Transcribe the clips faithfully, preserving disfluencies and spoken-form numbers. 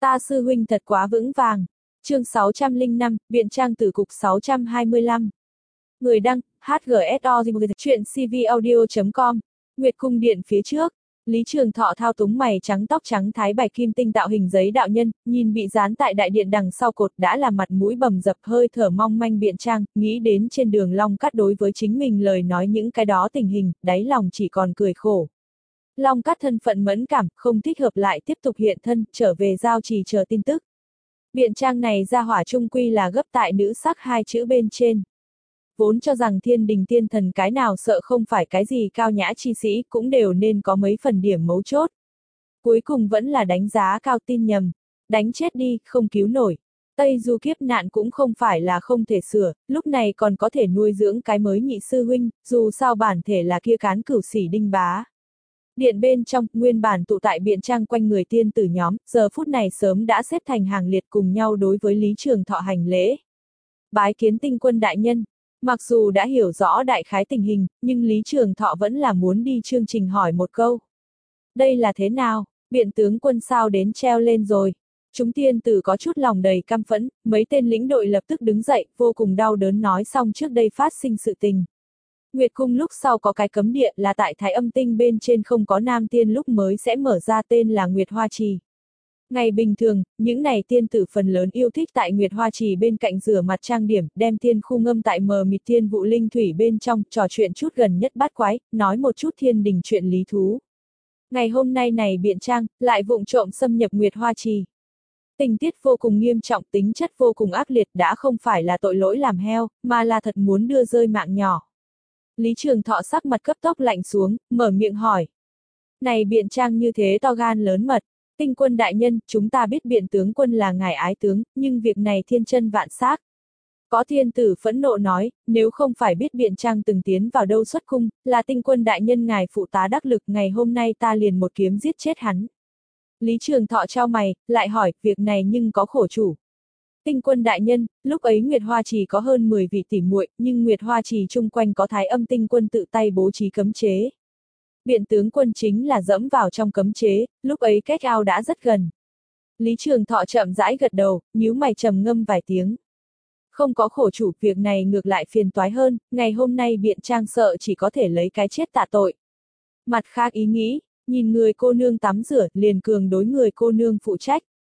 Ta sư huynh thật quá vững vàng. Chương sáu trăm lẻ năm, Biện Trang Tử Cục sáu trăm hai mươi lăm. Người đăng, hát giê ét o, chuyện cvaudio chấm com, Nguyệt Cung Điện phía trước. Lý Trường Thọ thao túng mày trắng tóc trắng thái bạch kim tinh tạo hình giấy đạo nhân, nhìn bị dán tại đại điện đằng sau cột đã là mặt mũi bầm dập hơi thở mong manh Biện Trang, nghĩ đến trên đường Long Cát đối với chính mình lời nói những cái đó tình hình, đáy lòng chỉ còn cười khổ. Long Cát thân phận mẫn cảm, không thích hợp lại tiếp tục hiện thân, trở về giao trì chờ tin tức. Biện Trang này ra hỏa trung quy là gấp tại nữ sắc hai chữ bên trên. Vốn cho rằng thiên đình tiên thần cái nào sợ không phải cái gì cao nhã chi sĩ cũng đều nên có mấy phần điểm mấu chốt. Cuối cùng vẫn là đánh giá cao tin nhầm. Đánh chết đi, không cứu nổi. Tây du kiếp nạn cũng không phải là không thể sửa, lúc này còn có thể nuôi dưỡng cái mới nhị sư huynh, dù sao bản thể là kia cán cửu sỉ đinh bá. Điện bên trong, nguyên bản tụ tại Biện Trang quanh người tiên tử nhóm, giờ phút này sớm đã xếp thành hàng liệt cùng nhau đối với Lý Trường Thọ hành lễ. Bái kiến tinh quân đại nhân. Mặc dù đã hiểu rõ đại khái tình hình, nhưng Lý Trường Thọ vẫn là muốn đi chương trình hỏi một câu. Đây là thế nào? Biện tướng quân sao đến treo lên rồi? Chúng tiên tử có chút lòng đầy căm phẫn, mấy tên lĩnh đội lập tức đứng dậy, vô cùng đau đớn nói xong trước đây phát sinh sự tình. Nguyệt Cung lúc sau có cái cấm địa là tại Thái Âm Tinh bên trên không có nam tiên lúc mới sẽ mở ra tên là Nguyệt Hoa Trì. Ngày bình thường, những này tiên tử phần lớn yêu thích tại Nguyệt Hoa Trì bên cạnh rửa mặt trang điểm, đem tiên khu ngâm tại mờ mịt thiên vụ linh thủy bên trong, trò chuyện chút gần nhất bát quái, nói một chút thiên đình chuyện lý thú. Ngày hôm nay này Biện Trang, lại vụng trộm xâm nhập Nguyệt Hoa Trì. Tình tiết vô cùng nghiêm trọng, tính chất vô cùng ác liệt, đã không phải là tội lỗi làm heo, mà là thật muốn đưa rơi mạng nhỏ. Lý Trường Thọ sắc mặt cấp tốc lạnh xuống, mở miệng hỏi. Này Biện Trang như thế to gan lớn mật. Tinh quân đại nhân, chúng ta biết Biện tướng quân là ngài ái tướng, nhưng việc này thiên chân vạn xác. Có thiên tử phẫn nộ nói, nếu không phải biết Biện Trang từng tiến vào đâu xuất cung, là tinh quân đại nhân ngài phụ tá đắc lực, ngày hôm nay ta liền một kiếm giết chết hắn. Lý Trường Thọ trao mày, lại hỏi, việc này nhưng có khổ chủ. Tinh quân đại nhân, lúc ấy Nguyệt Hoa Trì có hơn mười vị tỷ muội, nhưng Nguyệt Hoa Trì chung quanh có Thái Âm Tinh quân tự tay bố trí cấm chế. Biện tướng quân chính là dẫm vào trong cấm chế, lúc ấy cách ao đã rất gần. Lý Trường Thọ chậm rãi gật đầu, nhíu mày trầm ngâm vài tiếng. Không có khổ chủ, việc này ngược lại phiền toái hơn, ngày hôm nay Biện Trang sợ chỉ có thể lấy cái chết tạ tội. Mặt khác ý nghĩ, nhìn người cô nương tắm rửa, liền cường đối người cô nương phụ trách.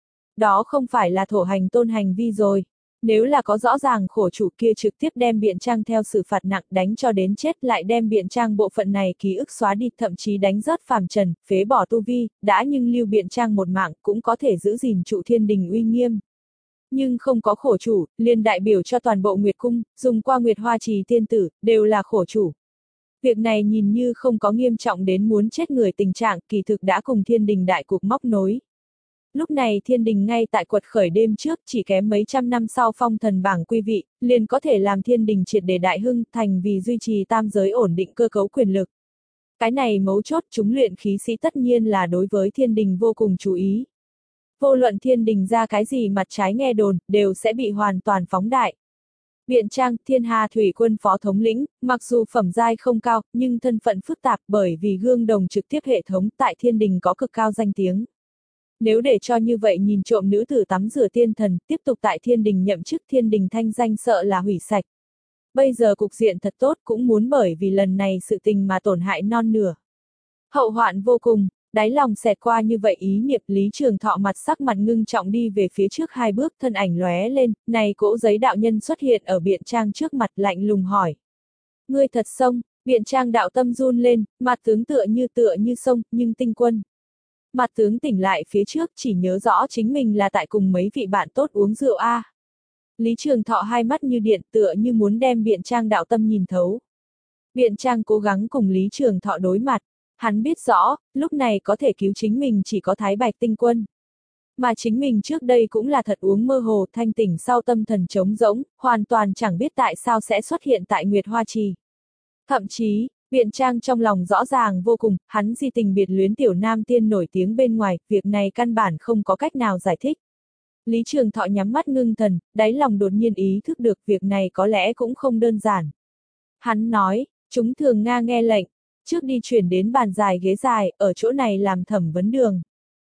Đó không phải là thổ hành tôn hành vi rồi. Nếu là có rõ ràng khổ chủ kia trực tiếp đem Biện Trang theo xử phạt nặng đánh cho đến chết lại đem Biện Trang bộ phận này ký ức xóa đi thậm chí đánh rớt phàm trần, phế bỏ tu vi, đã nhưng lưu Biện Trang một mạng cũng có thể giữ gìn trụ thiên đình uy nghiêm. Nhưng không có khổ chủ, liền đại biểu cho toàn bộ Nguyệt Cung, dùng qua Nguyệt Hoa Trì tiên tử, đều là khổ chủ. Việc này nhìn như không có nghiêm trọng đến muốn chết người tình trạng, kỳ thực đã cùng thiên đình đại cục móc nối. Lúc này thiên đình ngay tại quật khởi đêm trước, chỉ kém mấy trăm năm sau phong thần bảng quy vị, liền có thể làm thiên đình triệt để đại hưng thành vì duy trì tam giới ổn định cơ cấu quyền lực. Cái này mấu chốt chúng luyện khí sĩ tất nhiên là đối với thiên đình vô cùng chú ý. Vô luận thiên đình ra cái gì mặt trái nghe đồn, đều sẽ bị hoàn toàn phóng đại. Biện Trang, Thiên Hà Thủy Quân phó thống lĩnh, mặc dù phẩm giai không cao, nhưng thân phận phức tạp bởi vì gương đồng trực tiếp hệ thống tại thiên đình có cực cao danh tiếng. Nếu để cho như vậy nhìn trộm nữ tử tắm rửa tiên thần, tiếp tục tại thiên đình nhậm chức thiên đình thanh danh sợ là hủy sạch. Bây giờ cục diện thật tốt cũng muốn bởi vì lần này sự tình mà tổn hại non nửa. Hậu hoạn vô cùng, đáy lòng xẹt qua như vậy ý niệm Lý Trường Thọ mặt sắc mặt ngưng trọng đi về phía trước hai bước thân ảnh lóe lên, này cỗ giấy đạo nhân xuất hiện ở Biện Trang trước mặt lạnh lùng hỏi. Ngươi thật sông, Biện Trang đạo tâm run lên, mặt tướng tựa như tựa như sông, nhưng tinh quân. Mặt tướng tỉnh lại phía trước chỉ nhớ rõ chính mình là tại cùng mấy vị bạn tốt uống rượu a. À. Lý Trường Thọ hai mắt như điện tựa như muốn đem Biện Trang đạo tâm nhìn thấu. Biện Trang cố gắng cùng Lý Trường Thọ đối mặt, hắn biết rõ, lúc này có thể cứu chính mình chỉ có Thái Bạch Tinh quân. Mà chính mình trước đây cũng là thật uống mơ hồ thanh tỉnh sau tâm thần trống rỗng, hoàn toàn chẳng biết tại sao sẽ xuất hiện tại Nguyệt Hoa Trì. Thậm chí, Biện Trang trong lòng rõ ràng vô cùng, hắn di tình biệt luyến tiểu nam tiên nổi tiếng bên ngoài, việc này căn bản không có cách nào giải thích. Lý Trường Thọ nhắm mắt ngưng thần, đáy lòng đột nhiên ý thức được việc này có lẽ cũng không đơn giản. Hắn nói, chúng thường Nga nghe lệnh, trước đi chuyển đến bàn dài ghế dài, ở chỗ này làm thẩm vấn đường.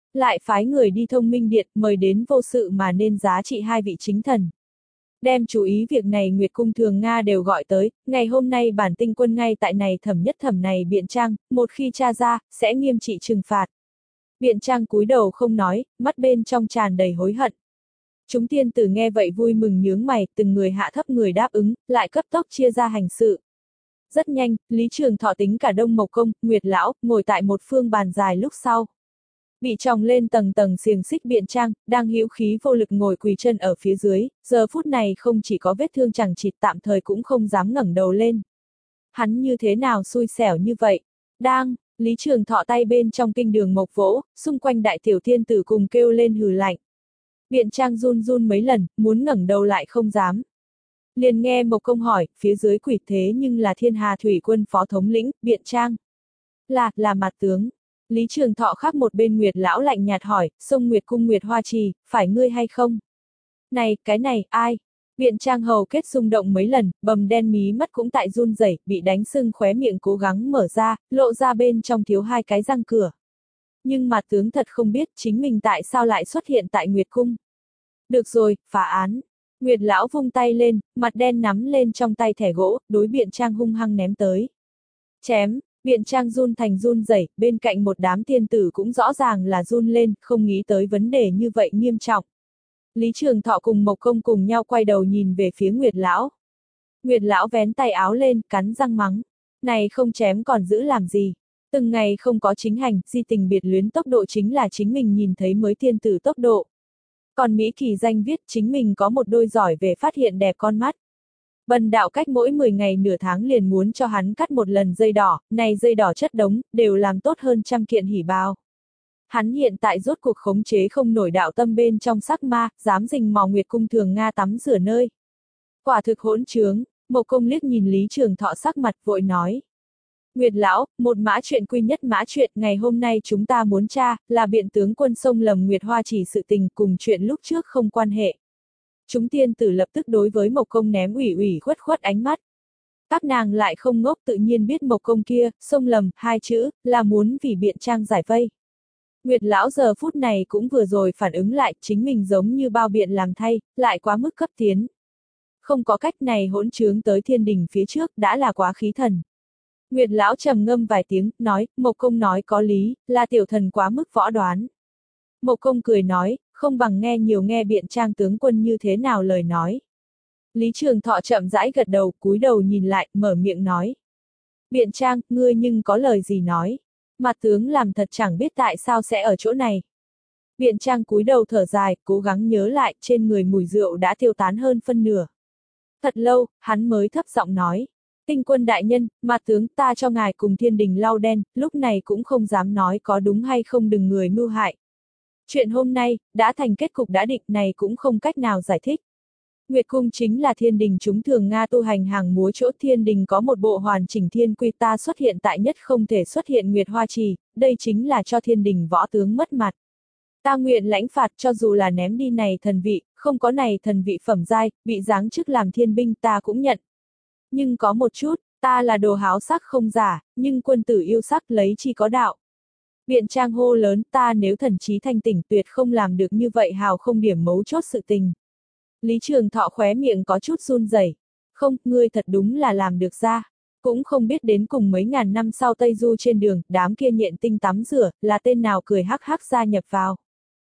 Lại phái người đi Thông Minh Điện, mời đến vô sự mà nên giá trị hai vị chính thần. Đem chú ý việc này Nguyệt Cung Thường Nga đều gọi tới, ngày hôm nay bản tinh quân ngay tại này thẩm nhất thẩm này Biện Trang, một khi tra ra, sẽ nghiêm trị trừng phạt. Biện Trang cúi đầu không nói, mắt bên trong tràn đầy hối hận. Chúng tiên tử nghe vậy vui mừng nhướng mày, từng người hạ thấp người đáp ứng, lại cấp tốc chia ra hành sự. Rất nhanh, Lý Trường Thọ tính cả Đông Mộc Công, Nguyệt Lão, ngồi tại một phương bàn dài lúc sau. Bị tròng lên tầng tầng xiềng xích Biện Trang, đang hữu khí vô lực ngồi quỳ chân ở phía dưới, giờ phút này không chỉ có vết thương chẳng chịt tạm thời cũng không dám ngẩng đầu lên. Hắn như thế nào xui xẻo như vậy? Đang, Lý Trường Thọ tay bên trong kinh đường mộc vỗ, xung quanh đại tiểu thiên tử cùng kêu lên hừ lạnh. Biện Trang run run mấy lần, muốn ngẩng đầu lại không dám. Liền nghe Mộc Công hỏi, phía dưới quỷ thế nhưng là Thiên Hà Thủy Quân phó thống lĩnh, Biện Trang. Là, là mặt tướng. Lý Trường Thọ khác một bên Nguyệt Lão lạnh nhạt hỏi, sông Nguyệt Cung Nguyệt Hoa Trì, phải ngươi hay không? Này, cái này, ai? Biện Trang hầu kết rung động mấy lần, bầm đen mí mắt cũng tại run rẩy, bị đánh sưng khóe miệng cố gắng mở ra, lộ ra bên trong thiếu hai cái răng cửa. Nhưng mặt tướng thật không biết chính mình tại sao lại xuất hiện tại Nguyệt Cung. Được rồi, phá án. Nguyệt Lão vung tay lên, mặt đen nắm lên trong tay thẻ gỗ, đối Biện Trang hung hăng ném tới. Chém, Biện Trang run thành run rẩy, bên cạnh một đám tiên tử cũng rõ ràng là run lên, không nghĩ tới vấn đề như vậy nghiêm trọng. Lý Trường Thọ cùng Mộc Công cùng nhau quay đầu nhìn về phía Nguyệt Lão. Nguyệt Lão vén tay áo lên, cắn răng mắng. Này không chém còn giữ làm gì? Từng ngày không có chính hành, di tình biệt luyến tốc độ chính là chính mình nhìn thấy mới tiên tử tốc độ. Còn Mỹ Kỳ danh viết chính mình có một đôi giỏi về phát hiện đẹp con mắt. Bần đạo cách mỗi mười ngày nửa tháng liền muốn cho hắn cắt một lần dây đỏ, này dây đỏ chất đống, đều làm tốt hơn trăm kiện hỉ bao. Hắn hiện tại rốt cuộc khống chế không nổi đạo tâm bên trong sắc ma, dám rình mò Nguyệt Cung Thường Nga tắm rửa nơi. Quả thực hỗn trướng, Mộc Công liếc nhìn Lý Trường Thọ sắc mặt vội nói. Nguyệt Lão, một mã chuyện quy nhất mã chuyện, ngày hôm nay chúng ta muốn tra, là biện tướng quân sông lầm Nguyệt Hoa chỉ sự tình cùng chuyện lúc trước không quan hệ. Chúng tiên tử lập tức đối với Mộc Công ném ủy ủy khuất khuất ánh mắt. Các nàng lại không ngốc tự nhiên biết Mộc Công kia, sông lầm, hai chữ, là muốn vì Biện Trang giải vây. Nguyệt Lão giờ phút này cũng vừa rồi phản ứng lại, chính mình giống như bao biện làm thay, lại quá mức cấp tiến. Không có cách này hỗn trướng tới thiên đình phía trước, đã là quá khí thần. Nguyệt Lão trầm ngâm vài tiếng, nói, Mộc Công nói có lý, là tiểu thần quá mức võ đoán. Mộc Công cười nói, không bằng nghe nhiều nghe Biện Trang tướng quân như thế nào lời nói. Lý Trường Thọ chậm rãi gật đầu, cúi đầu nhìn lại, mở miệng nói. Biện Trang, ngươi nhưng có lời gì nói. Mặt tướng làm thật chẳng biết tại sao sẽ ở chỗ này. Biện Trang cúi đầu thở dài, cố gắng nhớ lại, trên người mùi rượu đã tiêu tán hơn phân nửa. Thật lâu, hắn mới thấp giọng nói. Tinh quân đại nhân, mặt tướng ta cho ngài cùng thiên đình lau đen, lúc này cũng không dám nói có đúng hay không đừng người mưu hại. Chuyện hôm nay, đã thành kết cục đã định này cũng không cách nào giải thích. Nguyệt Cung chính là thiên đình chúng thường Nga tu hành hàng múa chỗ thiên đình có một bộ hoàn chỉnh thiên quy ta xuất hiện tại nhất không thể xuất hiện Nguyệt Hoa Trì, đây chính là cho thiên đình võ tướng mất mặt. Ta nguyện lãnh phạt cho dù là ném đi này thần vị, không có này thần vị phẩm giai, bị giáng chức làm thiên binh ta cũng nhận. Nhưng có một chút, ta là đồ háo sắc không giả, nhưng quân tử yêu sắc lấy chi có đạo. Biện Trang hô lớn ta nếu thần trí thanh tỉnh tuyệt không làm được như vậy hào không điểm mấu chốt sự tình. Lý Trường Thọ khóe miệng có chút run rẩy. Không, ngươi thật đúng là làm được ra. Cũng không biết đến cùng mấy ngàn năm sau Tây Du trên đường, đám kia nhện tinh tắm rửa, là tên nào cười hắc hắc gia nhập vào.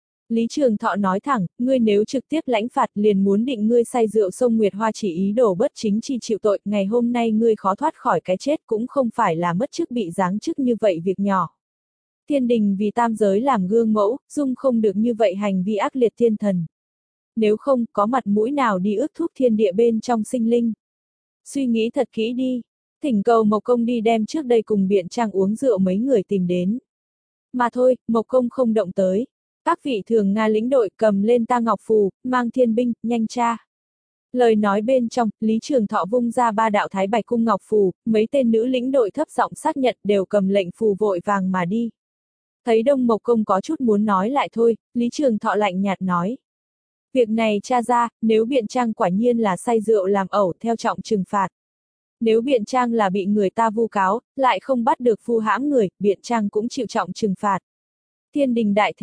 Lý Trường Thọ nói thẳng, ngươi nếu trực tiếp lãnh phạt liền muốn định ngươi say rượu sông Nguyệt Hoa chỉ ý đồ bất chính chi chịu tội, ngày hôm nay ngươi khó thoát khỏi cái chết cũng không phải là mất chức bị giáng chức như vậy việc nhỏ. Thiên đình vì tam giới làm gương mẫu, dung không được như vậy hành vi ác liệt thiên thần. Nếu không, có mặt mũi nào đi ước thúc thiên địa bên trong sinh linh. Suy nghĩ thật kỹ đi. Thỉnh cầu Mộc Công đi đem trước đây cùng Biện Trang uống rượu mấy người tìm đến. Mà thôi, Mộc Công không động tới. Các vị thường Nga lĩnh đội cầm lên ta ngọc phù, mang thiên binh, nhanh tra. Lời nói bên trong, Lý Trường Thọ vung ra ba đạo thái bạch cung ngọc phù, mấy tên nữ lĩnh đội thấp giọng xác nhận đều cầm lệnh phù vội vàng mà đi. Thấy Đông Mộc Công có chút muốn nói lại thôi, Lý Trường Thọ lạnh nhạt nói. Việc này tra ra, nếu Biện Trang quả nhiên là say rượu làm ẩu theo trọng trừng phạt. Nếu Biện Trang là bị người ta vu cáo, lại không bắt được vu hãm người, Biện Trang cũng chịu trọng trừng phạt. Thiên đình đại thế,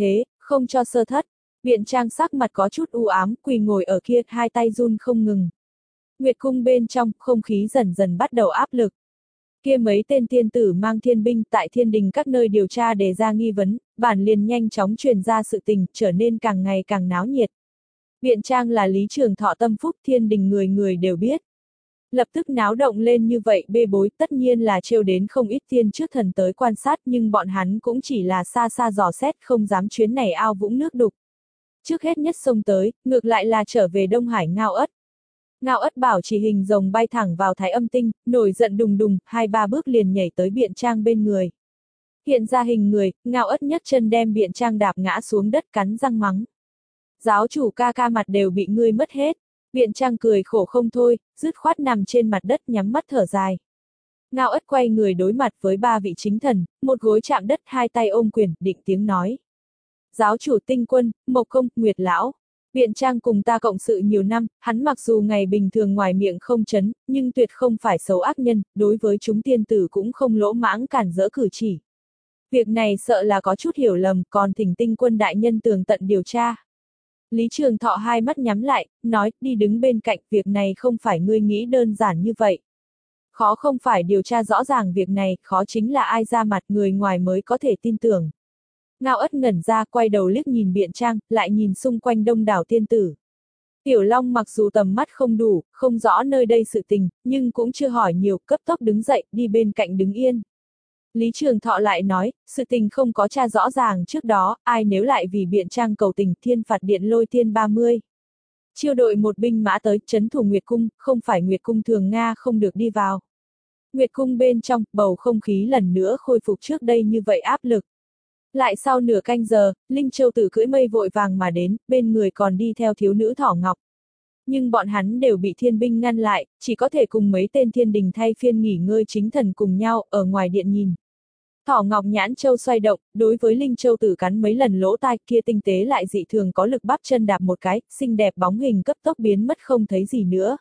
Không cho sơ thất. Biện Trang sắc mặt có chút u ám, quỳ ngồi ở kia, hai tay run không ngừng. Nguyệt cung bên trong, không khí dần dần bắt đầu áp lực. Kia mấy tên tiên tử mang thiên binh tại thiên đình các nơi điều tra đề ra nghi vấn, bản liền nhanh chóng truyền ra sự tình, trở nên càng ngày càng náo nhiệt. Biện Trang là Lý Trường Thọ tâm phúc, thiên đình người người đều biết. Lập tức náo động lên như vậy bê bối, tất nhiên là trêu đến không ít tiên trước thần tới quan sát, nhưng bọn hắn cũng chỉ là xa xa dò xét, không dám chuyến này ao vũng nước đục. Trước hết nhất xông tới, ngược lại là trở về Đông Hải Ngao Ất. Ngao Ất bảo chỉ hình rồng bay thẳng vào Thái Âm Tinh, nổi giận đùng đùng, hai ba bước liền nhảy tới Biện Trang bên người. Hiện ra hình người, Ngao Ất nhấc chân đem Biện Trang đạp ngã xuống đất, cắn răng mắng. Giáo chủ ca ca mặt đều bị ngươi mất hết. Biện Trang cười khổ không thôi, dứt khoát nằm trên mặt đất nhắm mắt thở dài. Ngao Ất quay người đối mặt với ba vị chính thần, một gối chạm đất, hai tay ôm quyền, định tiếng nói. Giáo chủ Tinh Quân, Mộc Công, Nguyệt Lão. Biện Trang cùng ta cộng sự nhiều năm, hắn mặc dù ngày bình thường ngoài miệng không chấn, nhưng tuyệt không phải xấu ác nhân, đối với chúng tiên tử cũng không lỗ mãng cản rỡ cử chỉ. Việc này sợ là có chút hiểu lầm, còn thỉnh Tinh Quân đại nhân tường tận điều tra. Lý Trường Thọ hai mắt nhắm lại, nói, đi đứng bên cạnh, việc này không phải ngươi nghĩ đơn giản như vậy. Khó không phải điều tra rõ ràng việc này, khó chính là ai ra mặt người ngoài mới có thể tin tưởng. Ngao Ất ngẩn ra, quay đầu liếc nhìn Biện Trang, lại nhìn xung quanh đông đảo tiên tử. Tiểu Long mặc dù tầm mắt không đủ, không rõ nơi đây sự tình, nhưng cũng chưa hỏi nhiều, cấp tốc đứng dậy, đi bên cạnh đứng yên. Lý Trường Thọ lại nói, sự tình không có tra rõ ràng trước đó, ai nếu lại vì Biện Trang cầu tình, thiên phạt điện lôi tiên ba mươi. Chiêu đội một binh mã tới, trấn thủ Nguyệt Cung, không phải Nguyệt Cung thường Nga không được đi vào. Nguyệt Cung bên trong, bầu không khí lần nữa khôi phục trước đây như vậy áp lực. Lại sau nửa canh giờ, Linh Châu Tử cưỡi mây vội vàng mà đến, bên người còn đi theo thiếu nữ Thỏ Ngọc. Nhưng bọn hắn đều bị thiên binh ngăn lại, chỉ có thể cùng mấy tên thiên đình thay phiên nghỉ ngơi chính thần cùng nhau, ở ngoài điện nhìn. Thỏ Ngọc nhãn châu xoay động, đối với Linh Châu Tử cắn mấy lần lỗ tai, kia tinh tế lại dị thường có lực bắp chân đạp một cái, xinh đẹp bóng hình cấp tốc biến mất không thấy gì nữa.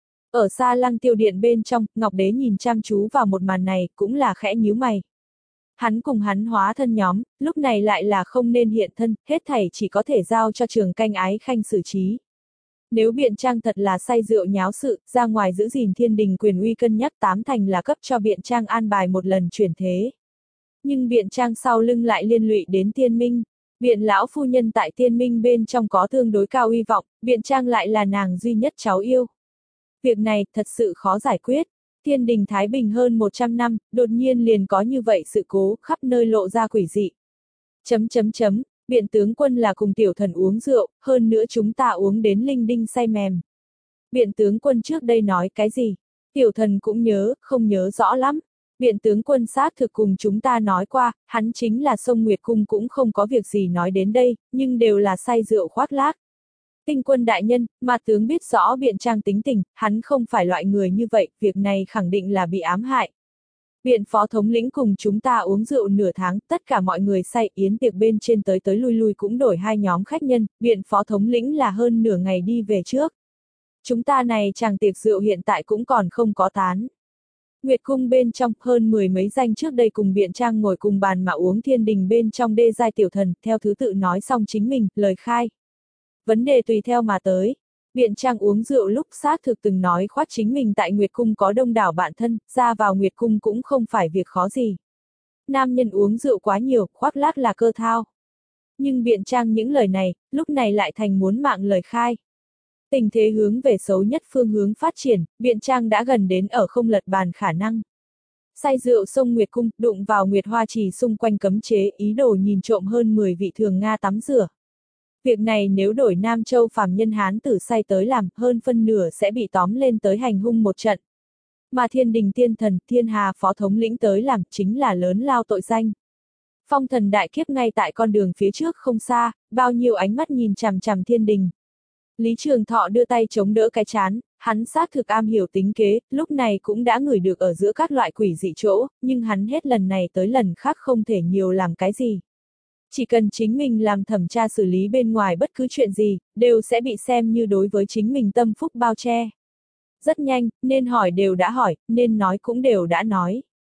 Ở xa Lăng Tiêu Điện bên trong, Ngọc Đế nhìn chăm chú vào một màn này, cũng là khẽ nhíu mày. Hắn cùng hắn hóa thân nhóm, lúc này lại là không nên hiện thân, hết thảy chỉ có thể giao cho Trường Canh Ái Khanh xử trí. Nếu Biện Trang thật là say rượu nháo sự, ra ngoài giữ gìn thiên đình quyền uy cân nhắc tám thành là cấp cho Biện Trang an bài một lần chuyển thế. Nhưng Biện Trang sau lưng lại liên lụy đến Tiên Minh. Biện lão phu nhân tại Tiên Minh bên trong có tương đối cao uy vọng, Biện Trang lại là nàng duy nhất cháu yêu. Việc này thật sự khó giải quyết. Thiên đình Thái Bình hơn một trăm năm, đột nhiên liền có như vậy sự cố, khắp nơi lộ ra quỷ dị. Chấm chấm chấm, Biện tướng quân là cùng tiểu thần uống rượu, hơn nữa chúng ta uống đến linh đinh say mềm. Biện tướng quân trước đây nói cái gì? Tiểu thần cũng nhớ, không nhớ rõ lắm. Biện tướng quân xác thực cùng chúng ta nói qua, hắn chính là sông Nguyệt Cung cũng không có việc gì nói đến đây, nhưng đều là say rượu khoác lác. Tinh Quân đại nhân, mà tướng biết rõ Biện Trang tính tình, hắn không phải loại người như vậy, việc này khẳng định là bị ám hại. Biện phó thống lĩnh cùng chúng ta uống rượu nửa tháng, tất cả mọi người say, yến tiệc bên trên tới tới lui lui cũng đổi hai nhóm khách nhân, biện phó thống lĩnh là hơn nửa ngày đi về trước. Chúng ta này chàng tiệc rượu hiện tại cũng còn không có tán. Nguyệt Cung bên trong, hơn mười mấy danh trước đây cùng Biện Trang ngồi cùng bàn mà uống thiên đình bên trong đê giai tiểu thần, theo thứ tự nói xong chính mình, lời khai. Vấn đề tùy theo mà tới. Biện Trang uống rượu lúc xác thực từng nói khoác chính mình tại Nguyệt Cung có đông đảo bạn thân, ra vào Nguyệt Cung cũng không phải việc khó gì. Nam nhân uống rượu quá nhiều, khoác lác là cơ thao. Nhưng Biện Trang những lời này, lúc này lại thành muốn mạng lời khai. Tình thế hướng về xấu nhất phương hướng phát triển, Biện Trang đã gần đến ở không lật bàn khả năng. Say rượu sông Nguyệt Cung, đụng vào Nguyệt Hoa Trì xung quanh cấm chế, ý đồ nhìn trộm hơn mười vị thường Nga tắm rửa. Việc này nếu đổi Nam Châu phàm nhân Hán tử say tới làm, hơn phân nửa sẽ bị tóm lên tới hành hung một trận. Mà thiên đình tiên thần, thiên hà phó thống lĩnh tới làm, chính là lớn lao tội danh. Phong thần đại kiếp ngay tại con đường phía trước không xa, bao nhiêu ánh mắt nhìn chằm chằm thiên đình. Lý Trường Thọ đưa tay chống đỡ cái chán, hắn xác thực am hiểu tính kế, lúc này cũng đã ngửi được ở giữa các loại quỷ dị chỗ, nhưng hắn hết lần này tới lần khác không thể nhiều làm cái gì. Chỉ cần chính mình làm thẩm tra xử lý bên ngoài bất cứ chuyện gì, đều sẽ bị xem như đối với chính mình tâm phúc bao che. Rất nhanh, nên hỏi đều đã hỏi, nên nói cũng đều đã nói.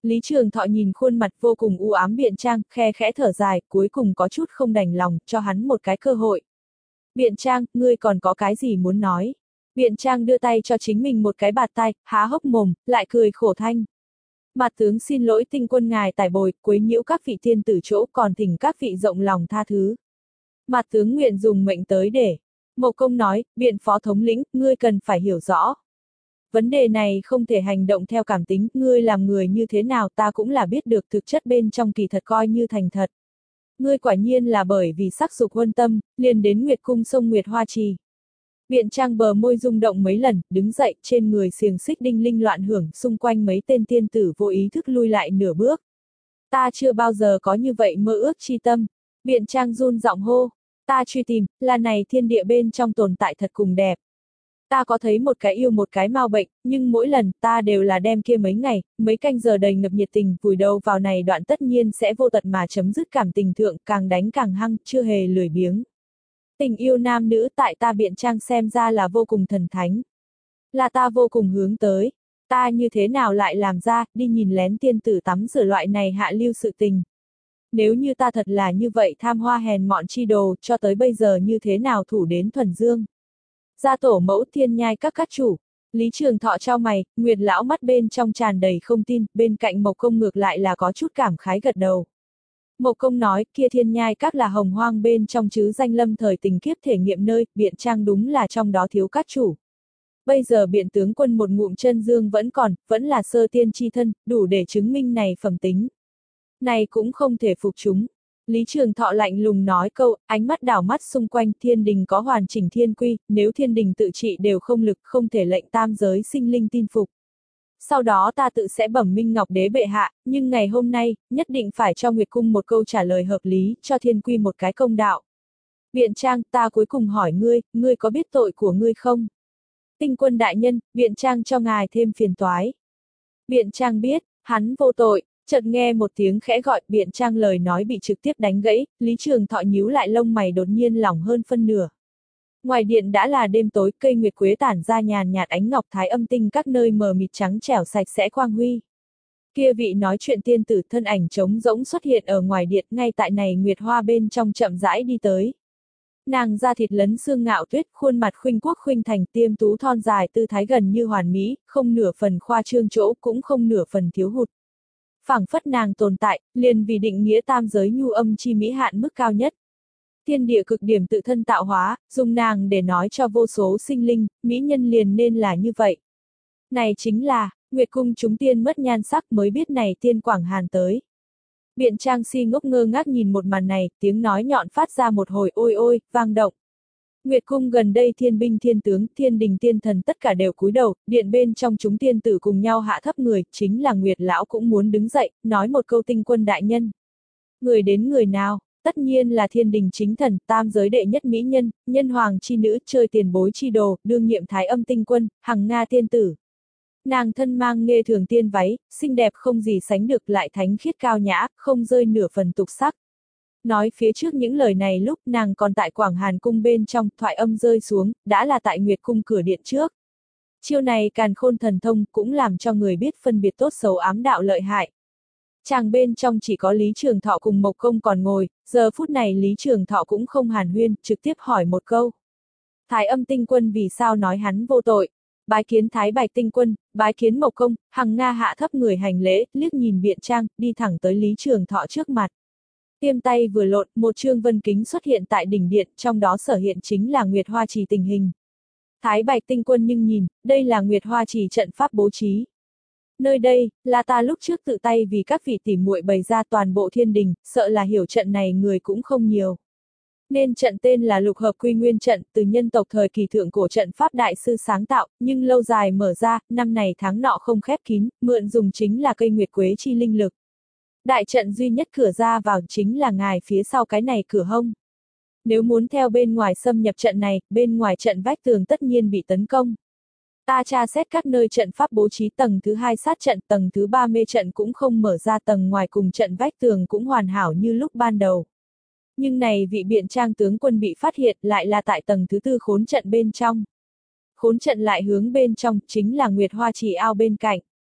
Lý Trường Thọ nhìn khuôn mặt vô cùng u ám Biện Trang, khe khẽ thở dài, cuối cùng có chút không đành lòng, cho hắn một cái cơ hội. Biện Trang, ngươi còn có cái gì muốn nói? Biện Trang đưa tay cho chính mình một cái bạt tay, há hốc mồm, lại cười khổ thanh. Mặt tướng xin lỗi Tinh Quân ngài tải bồi, quấy nhiễu các vị tiên tử chỗ, còn thỉnh các vị rộng lòng tha thứ. Mặt tướng nguyện dùng mệnh tới để. Mộc Công nói, Biện phó thống lĩnh, ngươi cần phải hiểu rõ. Vấn đề này không thể hành động theo cảm tính, ngươi làm người như thế nào ta cũng là biết được, thực chất bên trong kỳ thật coi như thành thật. Ngươi quả nhiên là bởi vì sắc dục huân tâm, liền đến Nguyệt Cung sông Nguyệt Hoa Trì. Biện Trang bờ môi rung động mấy lần, đứng dậy, trên người xiềng xích đinh linh loạn hưởng, xung quanh mấy tên tiên tử vô ý thức lui lại nửa bước. Ta chưa bao giờ có như vậy mơ ước chi tâm. Biện Trang run giọng hô, ta truy tìm, là này thiên địa bên trong tồn tại thật cùng đẹp. Ta có thấy một cái yêu một cái mau bệnh, nhưng mỗi lần ta đều là đem kia mấy ngày, mấy canh giờ đầy ngập nhiệt tình, vùi đầu vào này đoạn tất nhiên sẽ vô tật mà chấm dứt cảm tình thượng, càng đánh càng hăng, chưa hề lười biếng. Tình yêu nam nữ tại ta Biện Trang xem ra là vô cùng thần thánh. Là ta vô cùng hướng tới. Ta như thế nào lại làm ra, đi nhìn lén tiên tử tắm rửa loại này hạ lưu sự tình. Nếu như ta thật là như vậy tham hoa hèn mọn chi đồ, cho tới bây giờ như thế nào thủ đến thuần dương. Gia tổ mẫu thiên nhai các các chủ. Lý Trường Thọ trao mày, Nguyệt lão mắt bên trong tràn đầy không tin, bên cạnh Mộc Công ngược lại là có chút cảm khái gật đầu. Mộc Công nói, kia thiên nhai các là hồng hoang bên trong chứ danh lâm thời tình kiếp thể nghiệm nơi, Biện Trang đúng là trong đó thiếu các chủ. Bây giờ Biện tướng quân một ngụm chân dương vẫn còn, vẫn là sơ tiên chi thân, đủ để chứng minh này phẩm tính. Này cũng không thể phục chúng. Lý Trường Thọ lạnh lùng nói câu, ánh mắt đảo mắt xung quanh, thiên đình có hoàn chỉnh thiên quy, nếu thiên đình tự trị đều không lực, không thể lệnh tam giới sinh linh tin phục. Sau đó ta tự sẽ bẩm minh Ngọc Đế bệ hạ, nhưng ngày hôm nay, nhất định phải cho Nguyệt Cung một câu trả lời hợp lý, cho thiên quy một cái công đạo. Biện Trang, ta cuối cùng hỏi ngươi, ngươi có biết tội của ngươi không? Tinh Quân đại nhân, Biện Trang cho ngài thêm phiền toái. Biện Trang biết, hắn vô tội. Chợt nghe một tiếng khẽ gọi, Biện Trang lời nói bị trực tiếp đánh gãy, Lý Trường Thọ nhíu lại lông mày đột nhiên lỏng hơn phân nửa. Ngoài điện đã là đêm tối, cây nguyệt quế tản ra nhàn nhạt ánh ngọc thái âm tinh các nơi mờ mịt trắng trẻo sạch sẽ quang huy. Kia vị nói chuyện tiên tử thân ảnh trống rỗng xuất hiện ở ngoài điện, ngay tại này nguyệt hoa bên trong chậm rãi đi tới. Nàng da thịt lấn xương ngạo tuyết, khuôn mặt khuynh quốc khuynh thành, tiêm tú thon dài, tư thái gần như hoàn mỹ, không nửa phần khoa trương chỗ, cũng không nửa phần thiếu hụt. Phảng phất nàng tồn tại, liền vì định nghĩa tam giới nhu âm chi mỹ hạn mức cao nhất. Thiên địa cực điểm tự thân tạo hóa, dùng nàng để nói cho vô số sinh linh, mỹ nhân liền nên là như vậy. Này chính là, Nguyệt Cung chúng tiên mất nhan sắc mới biết này tiên Quảng Hàn tới. Biện Trang si ngốc ngơ ngác nhìn một màn này, tiếng nói nhọn phát ra một hồi ôi ôi, vang động. Nguyệt Cung gần đây thiên binh thiên tướng, thiên đình tiên thần tất cả đều cúi đầu, điện bên trong chúng tiên tử cùng nhau hạ thấp người, chính là Nguyệt lão cũng muốn đứng dậy, nói một câu Tinh Quân đại nhân. Người đến người nào, tất nhiên là thiên đình chính thần, tam giới đệ nhất mỹ nhân, nhân hoàng chi nữ, chơi tiền bối chi đồ, đương nhiệm thái âm Tinh Quân, hằng Nga tiên tử. Nàng thân mang nghê thường tiên váy, xinh đẹp không gì sánh được, lại thánh khiết cao nhã, không rơi nửa phần tục sắc. Nói phía trước những lời này lúc nàng còn tại Quảng Hàn Cung bên trong, thoại âm rơi xuống, đã là tại Nguyệt Cung cửa điện trước. Chiêu này càn khôn thần thông cũng làm cho người biết phân biệt tốt xấu ám đạo lợi hại. Chàng bên trong chỉ có Lý Trường Thọ cùng Mộc Công còn ngồi, giờ phút này Lý Trường Thọ cũng không hàn huyên, trực tiếp hỏi một câu. Thái âm Tinh Quân vì sao nói hắn vô tội? Bái kiến Thái Bạch Tinh Quân, bái kiến Mộc Công, hằng Nga hạ thấp người hành lễ, liếc nhìn Biện Trang, đi thẳng tới Lý Trường Thọ trước mặt. Tiêm tay vừa lộn, một chương vân kính xuất hiện tại đỉnh điện, trong đó sở hiện chính là Nguyệt Hoa Trì tình hình. Thái Bạch Tinh Quân nhưng nhìn, đây là Nguyệt Hoa Trì trận pháp bố trí. Nơi đây, là ta lúc trước tự tay vì các vị tỉ muội bày ra toàn bộ thiên đình, sợ là hiểu trận này người cũng không nhiều. Nên trận tên là Lục Hợp Quy Nguyên trận, từ nhân tộc thời kỳ thượng cổ trận pháp đại sư sáng tạo, nhưng lâu dài mở ra, năm này tháng nọ không khép kín, mượn dùng chính là cây nguyệt quế chi linh lực. Đại trận duy nhất cửa ra vào chính là ngài phía sau cái này cửa hông. Nếu muốn theo bên ngoài xâm nhập trận này, bên ngoài trận vách tường tất nhiên bị tấn công. Ta tra xét các nơi trận pháp bố trí, tầng thứ hai sát trận, tầng thứ ba mê trận cũng không mở ra, tầng ngoài cùng trận vách tường cũng hoàn hảo như lúc ban đầu. Nhưng này vị Biện Trang tướng quân bị phát hiện lại là tại tầng thứ tư khốn trận bên trong. Khốn trận lại hướng bên trong, chính là Nguyệt Hoa Trì ao bên cạnh.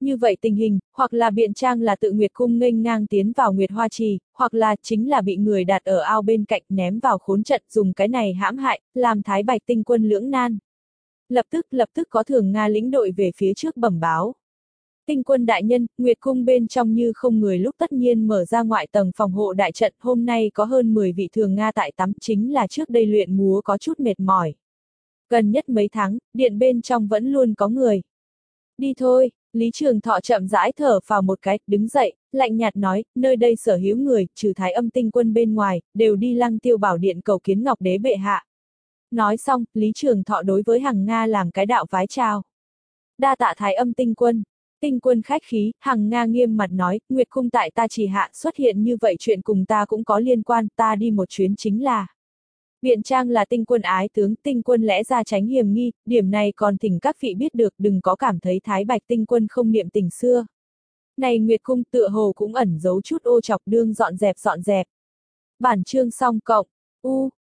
Như vậy tình hình, hoặc là Biện Trang là tự Nguyệt Cung nghênh ngang tiến vào Nguyệt Hoa Trì, hoặc là chính là bị người đặt ở ao bên cạnh ném vào khốn trận dùng cái này hãm hại, làm Thái Bạch tinh quân lưỡng nan. Lập tức, lập tức có Thường Nga lĩnh đội về phía trước bẩm báo. Tinh quân đại nhân, Nguyệt Cung bên trong như không người lúc tất nhiên mở ra ngoại tầng phòng hộ đại trận, hôm nay có hơn mười vị Thường Nga tại tắm, chính là trước đây luyện múa có chút mệt mỏi. Gần nhất mấy tháng, điện bên trong vẫn luôn có người. Đi thôi, Lý Trường Thọ chậm rãi thở vào một cái, đứng dậy, lạnh nhạt nói, nơi đây sở hữu người, trừ Thái Âm tinh quân bên ngoài, đều đi Lăng Tiêu Bảo Điện cầu kiến Ngọc Đế bệ hạ. Nói xong, Lý Trường Thọ đối với Hằng Nga làm cái đạo vái chào. Đa tạ Thái Âm tinh quân. Tinh quân khách khí, Hằng Nga nghiêm mặt nói, Nguyệt Cung tại ta chỉ hạ xuất hiện như vậy chuyện cùng ta cũng có liên quan, ta đi một chuyến chính là. Biện Trang là tinh quân ái tướng, tinh quân lẽ ra tránh hiểm nghi, điểm này còn thỉnh các vị biết được, đừng có cảm thấy Thái Bạch tinh quân không niệm tình xưa. Này Nguyệt Cung tựa hồ cũng ẩn giấu chút ô chọc đương dọn dẹp dọn dẹp. Bản chương xong cộng, u,